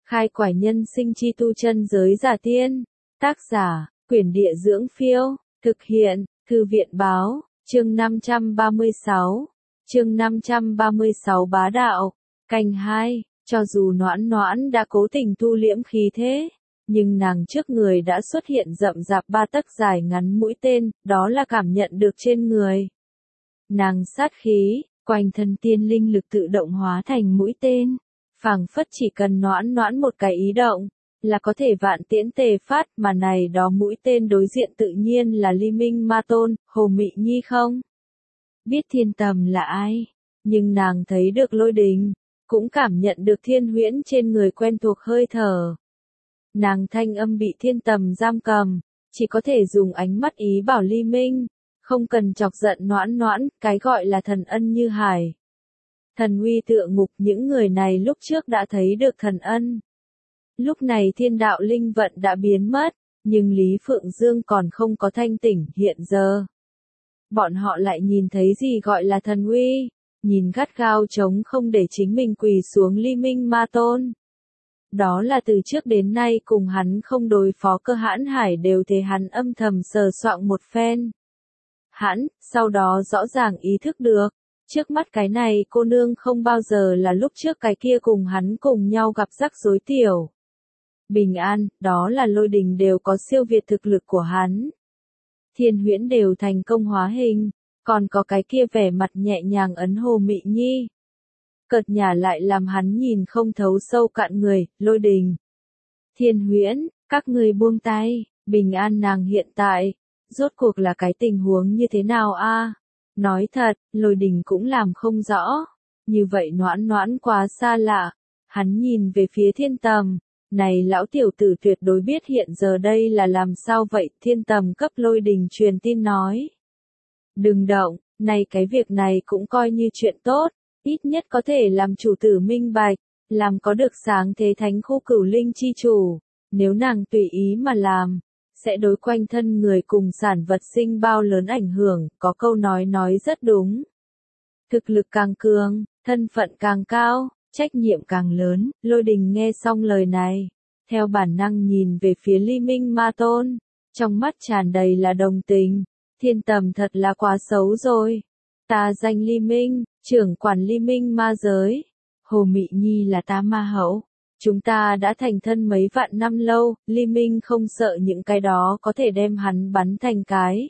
Khai quải nhân sinh chi tu chân giới giả tiên. Tác giả, Quyển Địa Dưỡng Phiêu. Thực hiện, Thư viện Báo. Chương 536. Chương 536 Bá Đạo. Canh 2. Cho dù Noãn Noãn đã cố tình thu liễm khí thế, nhưng nàng trước người đã xuất hiện rậm rạp 3 tấc dài ngắn mũi tên, đó là cảm nhận được trên người nàng sát khí, quanh thân tiên linh lực tự động hóa thành mũi tên, phảng phất chỉ cần Noãn Noãn một cái ý động, là có thể vạn tiễn tề phát, mà này đó mũi tên đối diện tự nhiên là Ly Minh Ma Tôn, Hồ Mị Nhi không biết Thiên Tầm là ai, nhưng nàng thấy được Lôi Đình, cũng cảm nhận được Thiên Huyễn trên người quen thuộc hơi thở. Nàng thanh âm bị Thiên Tầm giam cầm, chỉ có thể dùng ánh mắt ý bảo Ly Minh, không cần chọc giận Noãn Noãn, cái gọi là thần ân như hải. Thần uy tựa ngục, những người này lúc trước đã thấy được thần ân. Lúc này thiên đạo linh vận đã biến mất, nhưng Lý Phượng Dương còn không có thanh tỉnh, hiện giờ. Bọn họ lại nhìn thấy gì gọi là thần uy, nhìn gắt gao chống không để chính mình quỳ xuống Ly Minh Ma Tôn. Đó là từ trước đến nay cùng hắn không đối phó Cơ Hãn Hải đều thế hắn âm thầm sờ soạng một phen. Hắn, sau đó rõ ràng ý thức được, trước mắt cái này cô nương không bao giờ là lúc trước cái kia cùng hắn cùng nhau gặp rắc rối tiểu. Bình an, đó là Lôi Đình đều có siêu việt thực lực của hắn. Thiên Huyễn đều thành công hóa hình, còn có cái kia vẻ mặt nhẹ nhàng ấn Hồ Mị Nhi. Cợt nhả lại làm hắn nhìn không thấu sâu cạn người, Lôi Đình. Thiên Huyễn, các người buông tay, bình an nàng hiện tại, rốt cuộc là cái tình huống như thế nào a? Nói thật, Lôi Đình cũng làm không rõ, như vậy Noãn Noãn quá xa lạ, hắn nhìn về phía Thiên Tầm, này lão tiểu tử tuyệt đối biết hiện giờ đây là làm sao vậy, Thiên Tầm cấp Lôi Đình truyền tin nói. Đừng động, này cái việc này cũng coi như chuyện tốt, ít nhất có thể làm chủ tử minh bạch, làm có được sáng thế thánh khu Cửu Linh chi chủ, nếu nàng tùy ý mà làm, sẽ đối quanh thân người cùng sản vật sinh bao lớn ảnh hưởng, có câu nói rất đúng. Thực lực càng cường, thân phận càng cao, trách nhiệm càng lớn, Lôi Đình nghe xong lời này, theo bản năng nhìn về phía Ly Minh Ma Tôn, trong mắt tràn đầy là đồng tình, Thiên Tầm thật là quá xấu rồi. Ta danh Ly Minh, trưởng quản Ly Minh ma giới, Hồ Mị Nhi là ta ma hậu. Chúng ta đã thành thân mấy vạn năm lâu, Ly Minh không sợ những cái đó có thể đem hắn bắn thành cái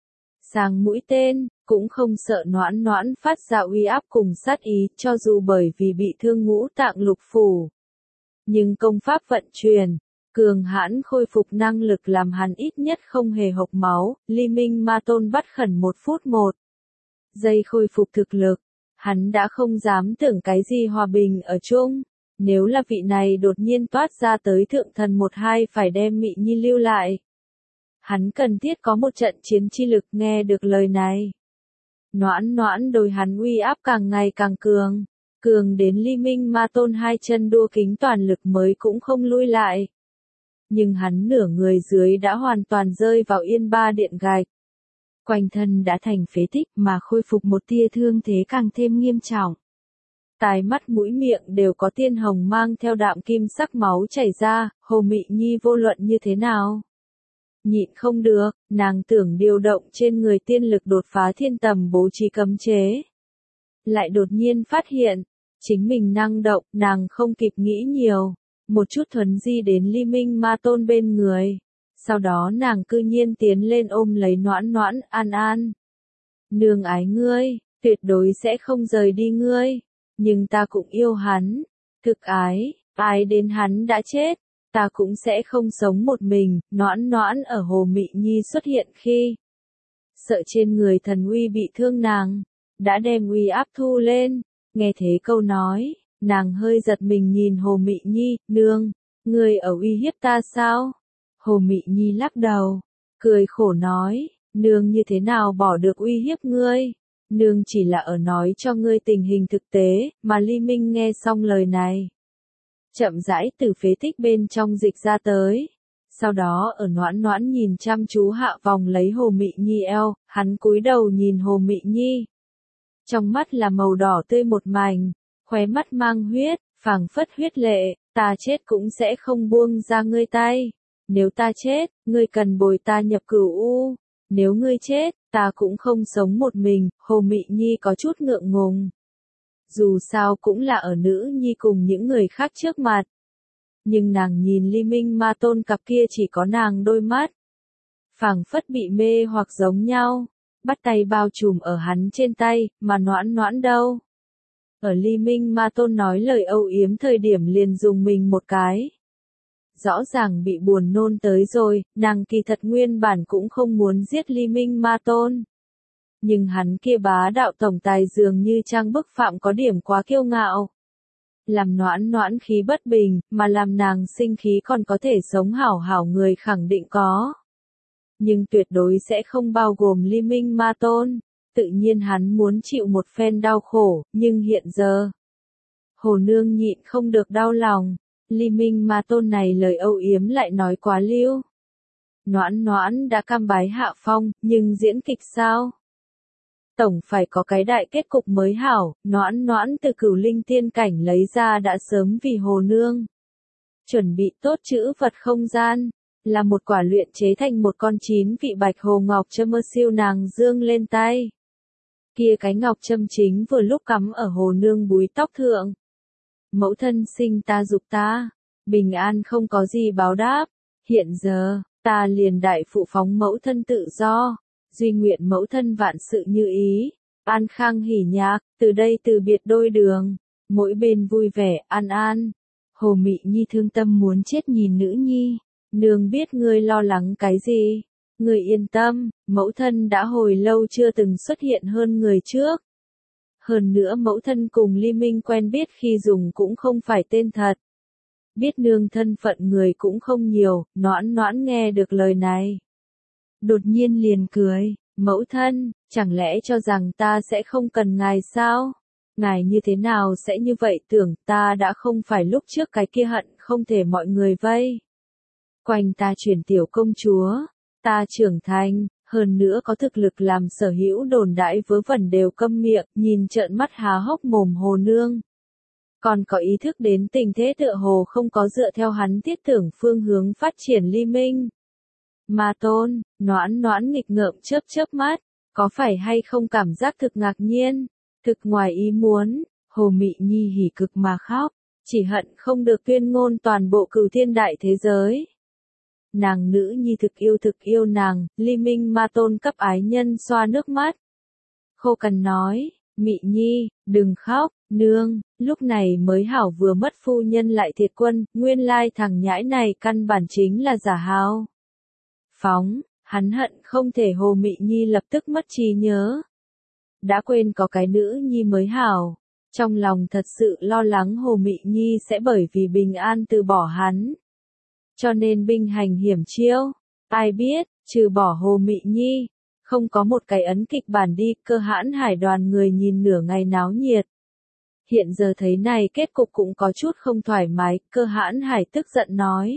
sang mũi tên, cũng không sợ Noãn Noãn phát ra uy áp cùng sát ý, cho dù bởi vì bị thương ngũ tạng lục phủ. Nhưng công pháp vận chuyển, cường hãn khôi phục năng lực làm hắn ít nhất không hề hộc máu, Ly Minh Ma Tôn bắt khẩn 1 phút 1 giây khôi phục thực lực, hắn đã không dám tưởng cái gì hòa bình ở chung. Nếu là vị này đột nhiên toát ra tới thượng thần 1-2 phải đem Mị Nhi lưu lại. Hắn cần thiết có một trận chiến chi lực, nghe được lời này. Noãn Noãn đối hắn uy áp càng ngày càng cường, cường đến Ly Minh Ma Tôn 2 chân đua kính toàn lực mới cũng không lui lại. Nhưng hắn nửa người dưới đã hoàn toàn rơi vào yên ba điện gạch. Quanh thân đã thành phế tích mà khôi phục một tia thương thế càng thêm nghiêm trọng. Tai mắt mũi miệng đều có tiên hồng mang theo đạm kim sắc máu chảy ra, Hồ Mị Nhi vô luận như thế nào? Nhịn không được, nàng tưởng điều động trên người tiên lực đột phá Thiên Tầm bố trí cấm chế. Lại đột nhiên phát hiện, chính mình năng động, nàng không kịp nghĩ nhiều, một chút thuấn di đến Ly Minh Ma Tôn bên người. Sau đó nàng cư nhiên tiến lên ôm lấy Noãn Noãn, an an. Nương ái ngươi, tuyệt đối sẽ không rời đi ngươi. Nhưng ta cũng yêu hắn, thực ái đến hắn đã chết, ta cũng sẽ không sống một mình. Noãn Noãn ở Hồ Mị Nhi xuất hiện khi sợ trên người thần uy bị thương nàng, đã đem uy áp thu lên, nghe thế câu nói, nàng hơi giật mình nhìn Hồ Mị Nhi, nương, ngươi ở uy hiếp ta sao? Hồ Mị Nhi lắc đầu, cười khổ nói, nương như thế nào bỏ được uy hiếp ngươi? Nương chỉ là ở nói cho ngươi tình hình thực tế, mà Ly Minh nghe xong lời này. Chậm rãi từ phế tích bên trong dịch ra tới. Sau đó ở Noãn Noãn nhìn chăm chú hạ vòng lấy Hồ Mị Nhi eo, hắn cúi đầu nhìn Hồ Mị Nhi. Trong mắt là màu đỏ tươi một mảnh, khóe mắt mang huyết, phảng phất huyết lệ, ta chết cũng sẽ không buông ra ngươi tay. Nếu ta chết, ngươi cần bồi ta nhập cửu u. Nếu ngươi chết, ta cũng không sống một mình, Hồ Mị Nhi có chút ngượng ngùng. Dù sao cũng là ở nữ nhi cùng những người khác trước mặt. Nhưng nàng nhìn Ly Minh Ma Tôn cặp kia chỉ có nàng đôi mắt. Phảng phất bị mê hoặc giống nhau, bắt tay bao trùm ở hắn trên tay, mà Noãn Noãn đâu. Ở Ly Minh Ma Tôn nói lời âu yếm thời điểm liền dùng mình một cái. Rõ ràng bị buồn nôn tới rồi, nàng kỳ thật nguyên bản cũng không muốn giết Ly Minh Ma Tôn. Nhưng hắn kia bá đạo tổng tài dường như trang bức phạm có điểm quá kiêu ngạo. Làm Noãn Noãn khí bất bình, mà làm nàng sinh khí còn có thể sống hảo hảo người khẳng định có. Nhưng tuyệt đối sẽ không bao gồm Ly Minh Ma Tôn. Tự nhiên hắn muốn chịu một phen đau khổ, nhưng hiện giờ. Hồ Nương nhịn không được đau lòng. Ly Minh Ma Tôn này lời âu yếm lại nói quá liêu. Noãn Noãn đã cam bái hạ phong, nhưng diễn kịch sao? Tổng phải có cái đại kết cục mới hảo, Noãn Noãn từ Cửu Linh tiên cảnh lấy ra đã sớm vì Hồ Nương. Chuẩn bị tốt chữ vật không gian, là một quả luyện chế thành một con 9 vị bạch hồ ngọc châm mơ siêu nàng dương lên tay. Kia cái ngọc châm chính vừa lúc cắm ở Hồ Nương búi tóc thượng. Mẫu thân sinh ta dục ta, bình an không có gì báo đáp, hiện giờ, ta liền đại phụ phóng mẫu thân tự do, duy nguyện mẫu thân vạn sự như ý, an khang hỉ nhạc, từ đây từ biệt đôi đường, mỗi bên vui vẻ, an an. Hồ Mị Nhi thương tâm muốn chết nhìn nữ nhi, nương biết ngươi lo lắng cái gì, ngươi yên tâm, mẫu thân đã hồi lâu chưa từng xuất hiện hơn người trước. Hơn nữa mẫu thân cùng Ly Minh quen biết khi dùng cũng không phải tên thật. Biết nương thân phận người cũng không nhiều, Noãn Noãn nghe được lời này. Đột nhiên liền cười, mẫu thân, chẳng lẽ cho rằng ta sẽ không cần ngài sao? Ngài như thế nào sẽ như vậy tưởng ta đã không phải lúc trước cái kia hận không thể mọi người vây. Quanh ta chuyển tiểu công chúa, ta trưởng thành. Hơn nữa có thực lực làm sở hữu đồn đãi vớ vẩn đều câm miệng, nhìn trợn mắt há hốc mồm Hồ Nương. Còn có ý thức đến tình thế tựa hồ không có dựa theo hắn thiết tưởng phương hướng phát triển Ly Minh. Ma Tôn, Noãn Noãn nghịch ngợm chớp mắt, có phải hay không cảm giác thực ngạc nhiên, thực ngoài ý muốn, Hồ Mị Nhi hỉ cực mà khóc, chỉ hận không được tuyên ngôn toàn bộ Cửu Thiên đại thế giới. Nàng nữ nhi thực yêu nàng, Ly Minh Ma Tôn cấp ái nhân xoa nước mắt. Khô cằn nói, Mị Nhi, đừng khóc, nương, lúc này mới hảo vừa mất phu nhân lại thiệt quân, nguyên lai thằng nhãi này căn bản chính là giả hao. Phóng, hắn hận không thể Hồ Mị Nhi lập tức mất trí nhớ. Đã quên có cái nữ nhi mới hảo, trong lòng thật sự lo lắng Hồ Mị Nhi sẽ bởi vì bình an từ bỏ hắn. Cho nên binh hành hiểm chiêu, ai biết, trừ bỏ Hồ Mị Nhi, không có một cái ấn kịch bản đi, Cơ Hãn Hải đoàn người nhìn nửa ngày náo nhiệt. Hiện giờ thấy này kết cục cũng có chút không thoải mái, Cơ Hãn Hải tức giận nói.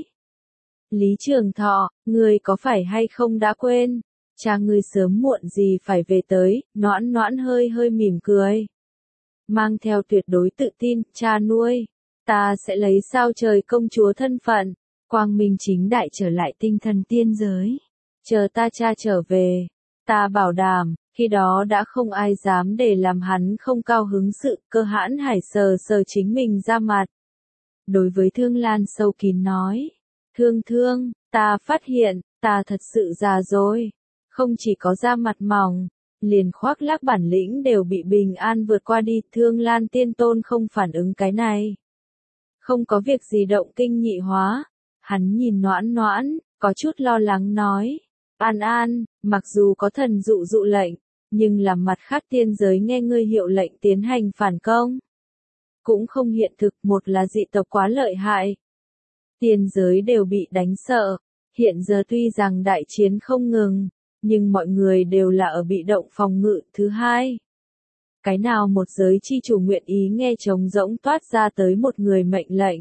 Lý Trường Thọ, ngươi có phải hay không đã quên, cha ngươi sớm muộn gì phải về tới, Noãn Noãn hơi mỉm cười. Mang theo tuyệt đối tự tin, cha nuôi, ta sẽ lấy sao trời công chúa thân phận. Quang minh chính đại trở lại tinh thần tiên giới. Chờ ta cha trở về, ta bảo đảm, khi đó đã không ai dám để làm hắn không cao hứng sự. Cơ Hãn Hải sờ chính mình ra mặt. Đối với Thương Lan sâu kín nói, thương, ta phát hiện, ta thật sự già rồi. Không chỉ có da mặt mỏng, liền khoác lác bản lĩnh đều bị bình an vượt qua đi. Thương Lan tiên tôn không phản ứng cái này. Không có việc gì động kinh nhị hóa. Hắn nhìn Noãn Noãn, có chút lo lắng nói, An, mặc dù có thần dụ lệnh, nhưng làm mặt khác tiên giới nghe ngươi hiệu lệnh tiến hành phản công. Cũng không hiện thực, một là dị tộc quá lợi hại. Tiên giới đều bị đánh sợ, hiện giờ tuy rằng đại chiến không ngừng, nhưng mọi người đều là ở bị động phòng ngự. Thứ hai, cái nào một giới chi chủ nguyện ý nghe trống rỗng toát ra tới một người mệnh lệnh.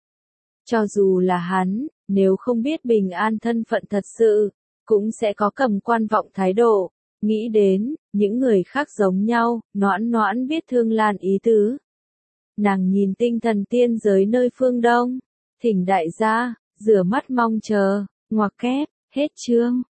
Cho dù là hắn, nếu không biết bình an thân phận thật sự, cũng sẽ có cầm quan vọng thái độ. Nghĩ đến, những người khác giống nhau, Noãn Noãn biết Thương Lan ý tứ. Nàng nhìn tinh thần tiên giới nơi phương Đông, Thỉnh đại gia, rửa mắt mong chờ, ngoặc kép, hết chương.